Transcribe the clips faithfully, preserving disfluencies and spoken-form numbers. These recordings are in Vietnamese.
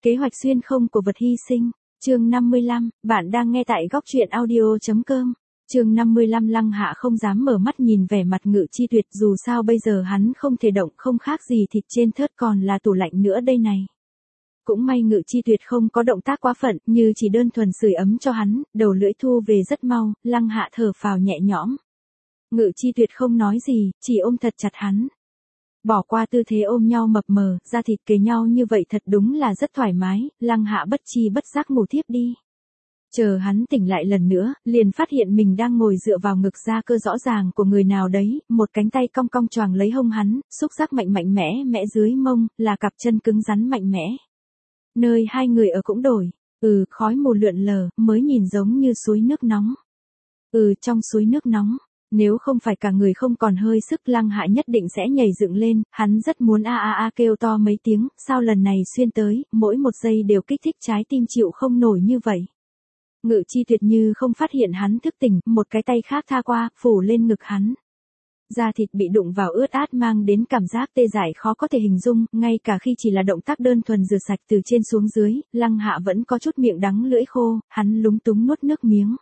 Kế hoạch xuyên không của vật hy sinh. Chương năm mươi lăm, bạn đang nghe tại góc truyện audio.com. Chương năm mươi lăm Lăng Hạ không dám mở mắt nhìn vẻ mặt Ngự Chi Tuyệt, dù sao bây giờ hắn không thể động, không khác gì thịt trên thớt còn là tủ lạnh nữa đây này. Cũng may Ngự Chi Tuyệt không có động tác quá phận, như chỉ đơn thuần sưởi ấm cho hắn, đầu lưỡi thu về rất mau, Lăng Hạ thở phào nhẹ nhõm. Ngự Chi Tuyệt không nói gì, chỉ ôm thật chặt hắn. Bỏ qua tư thế ôm nhau mập mờ, da thịt kề nhau như vậy thật đúng là rất thoải mái, Lăng Hạ bất chi bất giác ngủ thiếp đi. Chờ hắn tỉnh lại lần nữa, liền phát hiện mình đang ngồi dựa vào ngực da cơ rõ ràng của người nào đấy, một cánh tay cong cong choàng lấy hông hắn, xúc giác mạnh mạnh mẽ mẽ dưới mông, là cặp chân cứng rắn mạnh mẽ. Nơi hai người ở cũng đổi, ừ, khói mù lượn lờ, mới nhìn giống như suối nước nóng. Ừ, trong suối nước nóng. Nếu không phải cả người không còn hơi sức, Lăng Hạ nhất định sẽ nhảy dựng lên, hắn rất muốn a a a kêu to mấy tiếng, sao lần này xuyên tới, mỗi một giây đều kích thích trái tim chịu không nổi như vậy. Ngự Chi Tuyệt như không phát hiện hắn thức tỉnh, một cái tay khác tha qua, phủ lên ngực hắn. Da thịt bị đụng vào ướt át mang đến cảm giác tê dại khó có thể hình dung, ngay cả khi chỉ là động tác đơn thuần rửa sạch từ trên xuống dưới, Lăng Hạ vẫn có chút miệng đắng lưỡi khô, hắn lúng túng nuốt nước miếng.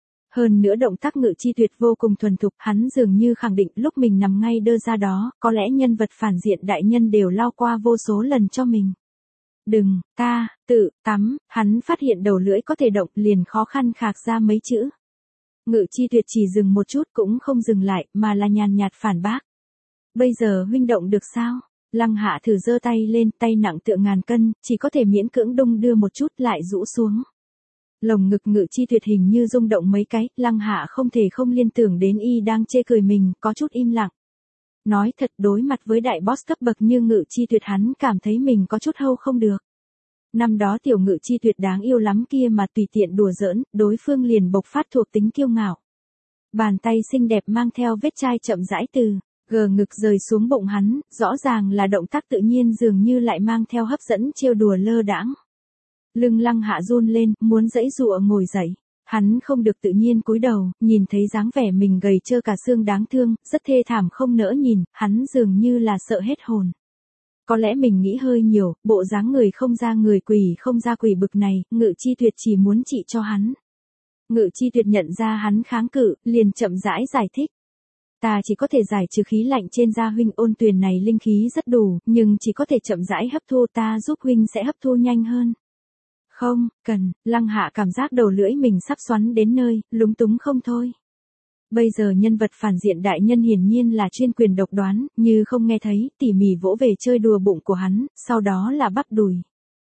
Hơn nữa động tác Ngự Chi Tuyệt vô cùng thuần thục, hắn dường như khẳng định lúc mình nằm ngay đơ ra đó, có lẽ nhân vật phản diện đại nhân đều lao qua vô số lần cho mình. Đừng, ta, tự, tắm, hắn phát hiện đầu lưỡi có thể động, liền khó khăn khạc ra mấy chữ. Ngự Chi Tuyệt chỉ dừng một chút cũng không dừng lại, mà là nhàn nhạt phản bác. Bây giờ huynh động được sao? Lăng Hạ thử giơ tay lên, tay nặng tựa ngàn cân, chỉ có thể miễn cưỡng đung đưa một chút lại rũ xuống. Lồng ngực Ngự Chi Tuyệt hình như rung động mấy cái, Lăng Hạ không thể không liên tưởng đến y đang chê cười mình, có chút im lặng. Nói thật, đối mặt với đại boss cấp bậc như Ngự Chi Tuyệt, hắn cảm thấy mình có chút hâu không được. Năm đó tiểu Ngự Chi Tuyệt đáng yêu lắm kia mà tùy tiện đùa giỡn, đối phương liền bộc phát thuộc tính kiêu ngạo. Bàn tay xinh đẹp mang theo vết chai chậm rãi từ gờ ngực rời xuống bụng hắn, rõ ràng là động tác tự nhiên dường như lại mang theo hấp dẫn trêu đùa lơ đãng. Lưng Lăng Hạ run lên, muốn giãy giụa ngồi dậy. Hắn không được tự nhiên cúi đầu, nhìn thấy dáng vẻ mình gầy trơ cả xương đáng thương, rất thê thảm không nỡ nhìn, hắn dường như là sợ hết hồn. Có lẽ mình nghĩ hơi nhiều, bộ dáng người không ra người quỷ không ra quỷ bực này, Ngự Chi Tuyệt chỉ muốn trị cho hắn. Ngự Chi Tuyệt nhận ra hắn kháng cự, liền chậm rãi giải thích. Ta chỉ có thể giải trừ khí lạnh trên da huynh, ôn tuyền này linh khí rất đủ, nhưng chỉ có thể chậm rãi hấp thu, ta giúp huynh sẽ hấp thu nhanh hơn. Không, cần, Lăng Hạ cảm giác đầu lưỡi mình sắp xoắn đến nơi, lúng túng không thôi. Bây giờ nhân vật phản diện đại nhân hiển nhiên là chuyên quyền độc đoán, như không nghe thấy, tỉ mỉ vỗ về chơi đùa bụng của hắn, sau đó là bắp đùi.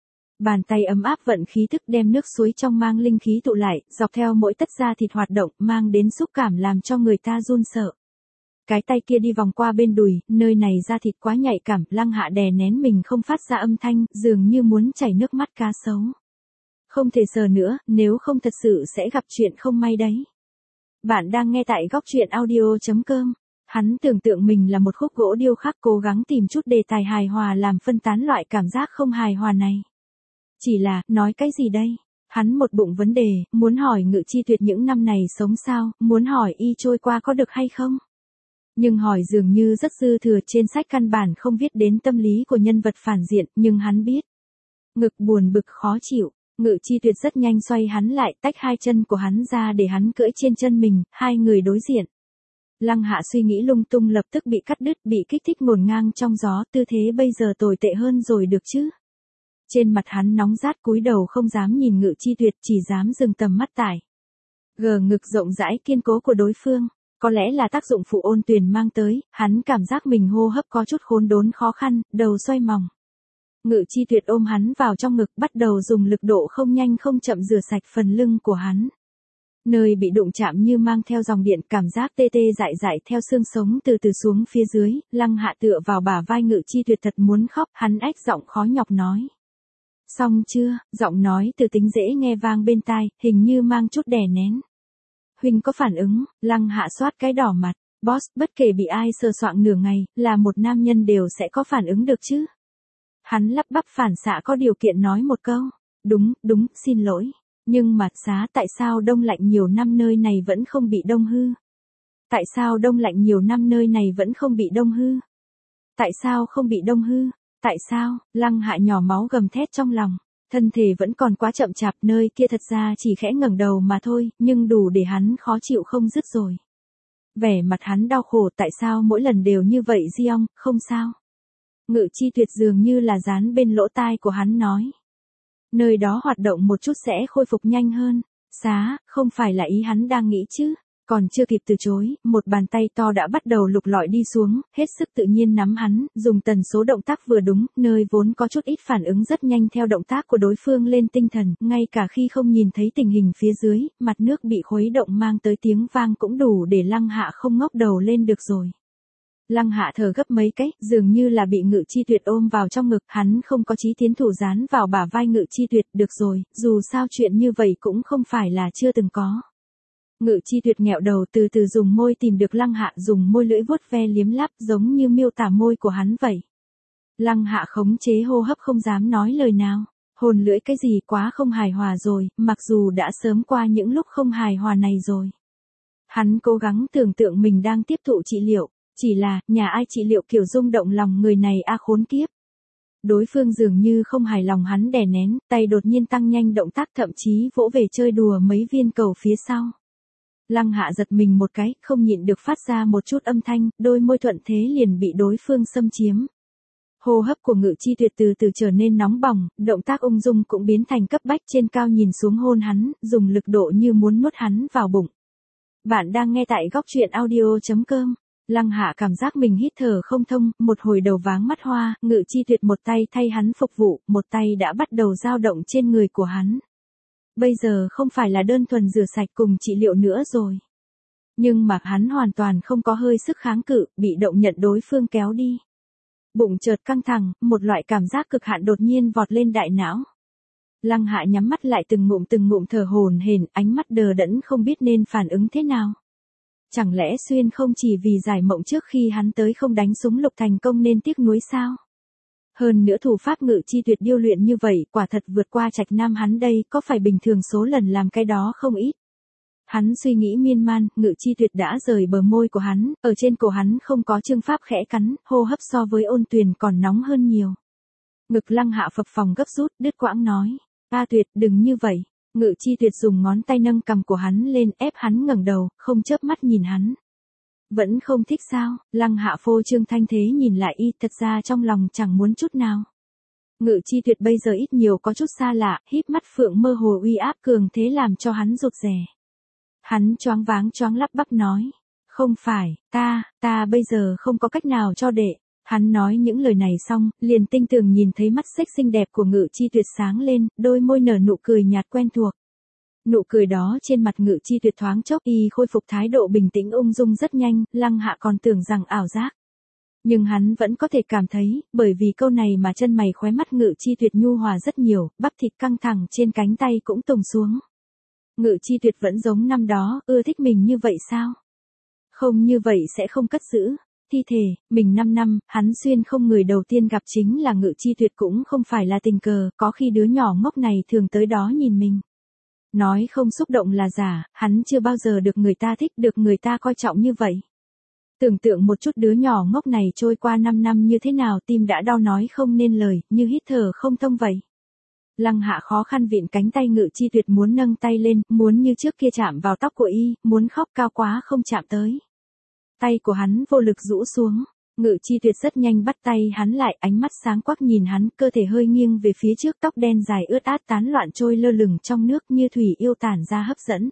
Bàn tay ấm áp vận khí thức đem nước suối trong mang linh khí tụ lại, dọc theo mỗi tấc da thịt hoạt động, mang đến xúc cảm làm cho người ta run sợ. Cái tay kia đi vòng qua bên đùi, nơi này da thịt quá nhạy cảm, Lăng Hạ đè nén mình không phát ra âm thanh, dường như muốn chảy nước mắt cá sấu. Không thể sờ nữa, nếu không thật sự sẽ gặp chuyện không may đấy. Bạn đang nghe tại góc truyện audio.com. Hắn tưởng tượng mình là một khúc gỗ điêu khắc, cố gắng tìm chút đề tài hài hòa làm phân tán loại cảm giác không hài hòa này. Chỉ là, nói cái gì đây? Hắn một bụng vấn đề, muốn hỏi Ngự Chi Tuyệt những năm này sống sao, muốn hỏi y trôi qua có được hay không? Nhưng hỏi dường như rất dư thừa, trên sách căn bản không viết đến tâm lý của nhân vật phản diện, nhưng hắn biết. Ngực buồn bực khó chịu. Ngự Chi Tuyệt rất nhanh xoay hắn lại, tách hai chân của hắn ra để hắn cưỡi trên chân mình, hai người đối diện. Lăng Hạ suy nghĩ lung tung lập tức bị cắt đứt, bị kích thích ngổn ngang trong gió, tư thế bây giờ tồi tệ hơn rồi được chứ. Trên mặt hắn nóng rát, cúi đầu không dám nhìn Ngự Chi Tuyệt, chỉ dám dừng tầm mắt tại gờ ngực rộng rãi kiên cố của đối phương. Có lẽ là tác dụng phụ ôn tuyền mang tới, hắn cảm giác mình hô hấp có chút khốn đốn khó khăn, đầu xoay mòng. Ngự Chi Tuyệt ôm hắn vào trong ngực, bắt đầu dùng lực độ không nhanh không chậm rửa sạch phần lưng của hắn. Nơi bị đụng chạm như mang theo dòng điện, cảm giác tê tê dại dại theo xương sống từ từ xuống phía dưới, Lăng Hạ tựa vào bả vai Ngự Chi Tuyệt thật muốn khóc, hắn ách giọng khó nhọc nói. Xong chưa, giọng nói từ tính dễ nghe vang bên tai, hình như mang chút đè nén. Huynh có phản ứng, Lăng Hạ xoát cái đỏ mặt, boss, bất kể bị ai sờ soạng nửa ngày, là một nam nhân đều sẽ có phản ứng được chứ. Hắn lắp bắp phản xạ có điều kiện nói một câu. Đúng, đúng, xin lỗi. Nhưng mà, xá, tại sao đông lạnh nhiều năm nơi này vẫn không bị đông hư? Tại sao đông lạnh nhiều năm nơi này vẫn không bị đông hư? Tại sao không bị đông hư? Tại sao? Lăng Hạ nhỏ máu gầm thét trong lòng. Thân thể vẫn còn quá chậm chạp, nơi kia thật ra chỉ khẽ ngẩng đầu mà thôi, nhưng đủ để hắn khó chịu không dứt rồi. Vẻ mặt hắn đau khổ, tại sao mỗi lần đều như vậy Giong, không sao. Ngự Chi Tuyệt dường như là dán bên lỗ tai của hắn nói. Nơi đó hoạt động một chút sẽ khôi phục nhanh hơn. Xá, không phải là ý hắn đang nghĩ chứ. Còn chưa kịp từ chối, một bàn tay to đã bắt đầu lục lọi đi xuống, hết sức tự nhiên nắm hắn, dùng tần số động tác vừa đúng, nơi vốn có chút ít phản ứng rất nhanh theo động tác của đối phương lên tinh thần, ngay cả khi không nhìn thấy tình hình phía dưới, mặt nước bị khuấy động mang tới tiếng vang cũng đủ để Lăng Hạ không ngóc đầu lên được rồi. Lăng Hạ thở gấp mấy cái, dường như là bị Ngự Chi Tuyệt ôm vào trong ngực, hắn không có chí tiến thủ dán vào bả vai Ngự Chi Tuyệt, được rồi, dù sao chuyện như vậy cũng không phải là chưa từng có. Ngự Chi Tuyệt nghẹo đầu từ từ dùng môi tìm được Lăng Hạ, dùng môi lưỡi vuốt ve liếm láp giống như miêu tả môi của hắn vậy. Lăng Hạ khống chế hô hấp không dám nói lời nào, hồn lưỡi cái gì quá không hài hòa rồi, mặc dù đã sớm qua những lúc không hài hòa này rồi. Hắn cố gắng tưởng tượng mình đang tiếp thụ trị liệu, chỉ là, nhà ai trị liệu kiểu rung động lòng người này a khốn kiếp. Đối phương dường như không hài lòng hắn đè nén, tay đột nhiên tăng nhanh động tác, thậm chí vỗ về chơi đùa mấy viên cầu phía sau. Lăng Hạ giật mình một cái, không nhịn được phát ra một chút âm thanh, đôi môi thuận thế liền bị đối phương xâm chiếm. Hô hấp của Ngự Chi Tuyệt từ từ trở nên nóng bỏng, động tác ung dung cũng biến thành cấp bách, trên cao nhìn xuống hôn hắn, dùng lực độ như muốn nuốt hắn vào bụng. Bạn đang nghe tại góc truyện audio chấm com. Lăng Hạ cảm giác mình hít thở không thông, một hồi đầu váng mắt hoa, Ngự Chi Tuyệt một tay thay hắn phục vụ, một tay đã bắt đầu dao động trên người của hắn. Bây giờ không phải là đơn thuần rửa sạch cùng trị liệu nữa rồi. Nhưng mà hắn hoàn toàn không có hơi sức kháng cự, bị động nhận đối phương kéo đi. Bụng chợt căng thẳng, một loại cảm giác cực hạn đột nhiên vọt lên đại não. Lăng Hạ nhắm mắt lại từng ngụm từng ngụm thở hổn hển, ánh mắt đờ đẫn không biết nên phản ứng thế nào. Chẳng lẽ Xuyên không chỉ vì giải mộng trước khi hắn tới không đánh súng lục thành công nên tiếc nuối sao? Hơn nữa thủ pháp Ngự Chi Tuyệt điêu luyện như vậy, quả thật vượt qua Trạch Nam hắn đây, có phải bình thường số lần làm cái đó không ít. Hắn suy nghĩ miên man, Ngự Chi Tuyệt đã rời bờ môi của hắn, ở trên cổ hắn không có chương pháp khẽ cắn, hô hấp so với Ôn Tuyền còn nóng hơn nhiều. Ngực Lăng Hạ phập phồng gấp rút, đứt quãng nói, A Tuyệt, đừng như vậy. Ngự Chi Tuyệt dùng ngón tay nâng cằm của hắn lên, ép hắn ngẩng đầu, không chớp mắt nhìn hắn. Vẫn không thích sao? Lăng Hạ phô trương thanh thế nhìn lại y, thật ra trong lòng chẳng muốn chút nào. Ngự Chi Tuyệt bây giờ ít nhiều có chút xa lạ, híp mắt phượng mơ hồ uy áp cường thế làm cho hắn rụt rè. Hắn choáng váng choáng lắp bắp nói, không phải, ta, ta bây giờ không có cách nào cho đệ. Hắn nói những lời này xong, liền tinh tường nhìn thấy mắt xếch xinh đẹp của Ngự Chi Tuyệt sáng lên, đôi môi nở nụ cười nhạt quen thuộc. Nụ cười đó trên mặt Ngự Chi Tuyệt thoáng chốc y khôi phục thái độ bình tĩnh ung dung rất nhanh, Lăng Hạ còn tưởng rằng ảo giác. Nhưng hắn vẫn có thể cảm thấy, bởi vì câu này mà chân mày khóe mắt Ngự Chi Tuyệt nhu hòa rất nhiều, bắp thịt căng thẳng trên cánh tay cũng tùng xuống. Ngự Chi Tuyệt vẫn giống năm đó, ưa thích mình như vậy sao? Không như vậy sẽ không cất giữ. Thi thể, mình năm năm, hắn Xuyên không người đầu tiên gặp chính là Ngự Chi Tuyệt cũng không phải là tình cờ, có khi đứa nhỏ ngốc này thường tới đó nhìn mình. Nói không xúc động là giả, hắn chưa bao giờ được người ta thích, được người ta coi trọng như vậy. Tưởng tượng một chút đứa nhỏ ngốc này trôi qua năm năm như thế nào, tim đã đau nói không nên lời, như hít thở không thông vậy. Lăng Hạ khó khăn vịn cánh tay Ngự Chi Tuyệt muốn nâng tay lên, muốn như trước kia chạm vào tóc của y, muốn khóc cao quá không chạm tới. Tay của hắn vô lực rũ xuống, Ngự Chi Tuyệt rất nhanh bắt tay hắn lại, ánh mắt sáng quắc nhìn hắn, cơ thể hơi nghiêng về phía trước, tóc đen dài ướt át tán loạn trôi lơ lửng trong nước như thủy yêu tản ra hấp dẫn.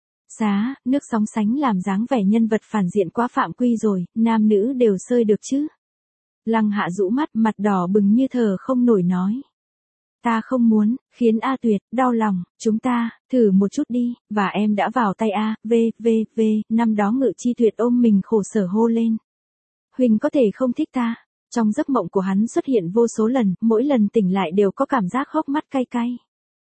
Xá, nước sóng sánh làm dáng vẻ nhân vật phản diện quá phạm quy rồi, nam nữ đều sơi được chứ. Lăng Hạ rũ mắt, mặt đỏ bừng như thở không nổi nói. Ta không muốn, khiến A Tuyệt, đau lòng, chúng ta, thử một chút đi, và em đã vào tay A, V, V, V, năm đó Ngự Chi Tuyệt ôm mình khổ sở hô lên. Huỳnh có thể không thích ta, trong giấc mộng của hắn xuất hiện vô số lần, mỗi lần tỉnh lại đều có cảm giác hốc mắt cay cay.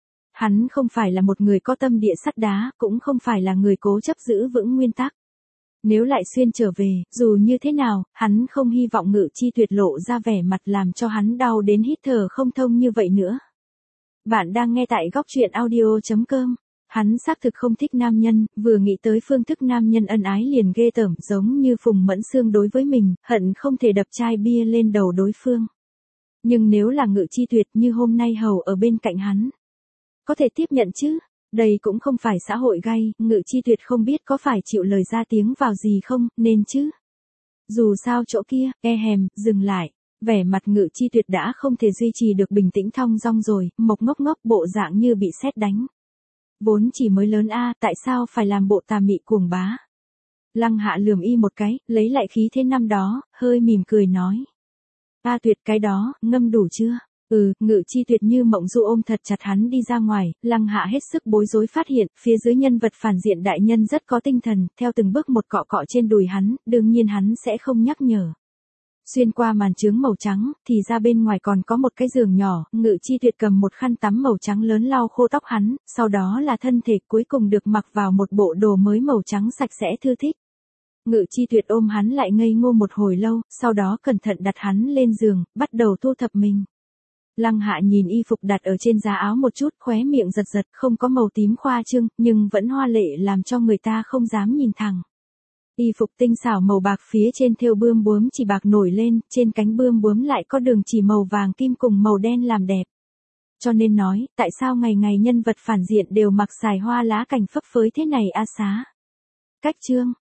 Hắn không phải là một người có tâm địa sắt đá, cũng không phải là người cố chấp giữ vững nguyên tắc. Nếu lại Xuyên trở về, dù như thế nào, hắn không hy vọng Ngự Chi Tuyệt lộ ra vẻ mặt làm cho hắn đau đến hít thở không thông như vậy nữa. Bạn đang nghe tại góc truyện audio chấm com. Hắn xác thực không thích nam nhân, vừa nghĩ tới phương thức nam nhân ân ái liền ghê tởm, giống như Phùng Mẫn Sương đối với mình, hận không thể đập chai bia lên đầu đối phương. Nhưng nếu là Ngự Chi Tuyệt như hôm nay hầu ở bên cạnh hắn, có thể tiếp nhận chứ? Đây cũng không phải xã hội gay, Ngự Chi Tuyệt không biết có phải chịu lời ra tiếng vào gì không, nên chứ. Dù sao chỗ kia, e hèm, dừng lại. Vẻ mặt Ngự Chi Tuyệt đã không thể duy trì được bình tĩnh thong dong rồi, mộc ngốc ngốc bộ dạng như bị sét đánh. Vốn chỉ mới lớn a, tại sao phải làm bộ tà mị cuồng bá? Lăng Hạ lườm y một cái, lấy lại khí thế năm đó, hơi mỉm cười nói. A Tuyệt cái đó, ngâm đủ chưa? Ừ, Ngự Chi Tuyệt như mộng du ôm thật chặt hắn đi ra ngoài, Lăng Hạ hết sức bối rối phát hiện, phía dưới nhân vật phản diện đại nhân rất có tinh thần, theo từng bước một cọ cọ trên đùi hắn, đương nhiên hắn sẽ không nhắc nhở. Xuyên qua màn trướng màu trắng, thì ra bên ngoài còn có một cái giường nhỏ, Ngự Chi Tuyệt cầm một khăn tắm màu trắng lớn lau khô tóc hắn, sau đó là thân thể cuối cùng được mặc vào một bộ đồ mới màu trắng sạch sẽ thư thích. Ngự Chi Tuyệt ôm hắn lại ngây ngô một hồi lâu, sau đó cẩn thận đặt hắn lên giường, bắt đầu thu thập mình. Lăng Hạ nhìn y phục đặt ở trên giá áo một chút, khóe miệng giật giật, không có màu tím khoa trương, nhưng vẫn hoa lệ làm cho người ta không dám nhìn thẳng. Y phục tinh xảo màu bạc phía trên thêu bươm bướm chỉ bạc nổi lên, trên cánh bươm bướm lại có đường chỉ màu vàng kim cùng màu đen làm đẹp. Cho nên nói, tại sao ngày ngày nhân vật phản diện đều mặc xài hoa lá cảnh phấp phới thế này a xá? Cách chương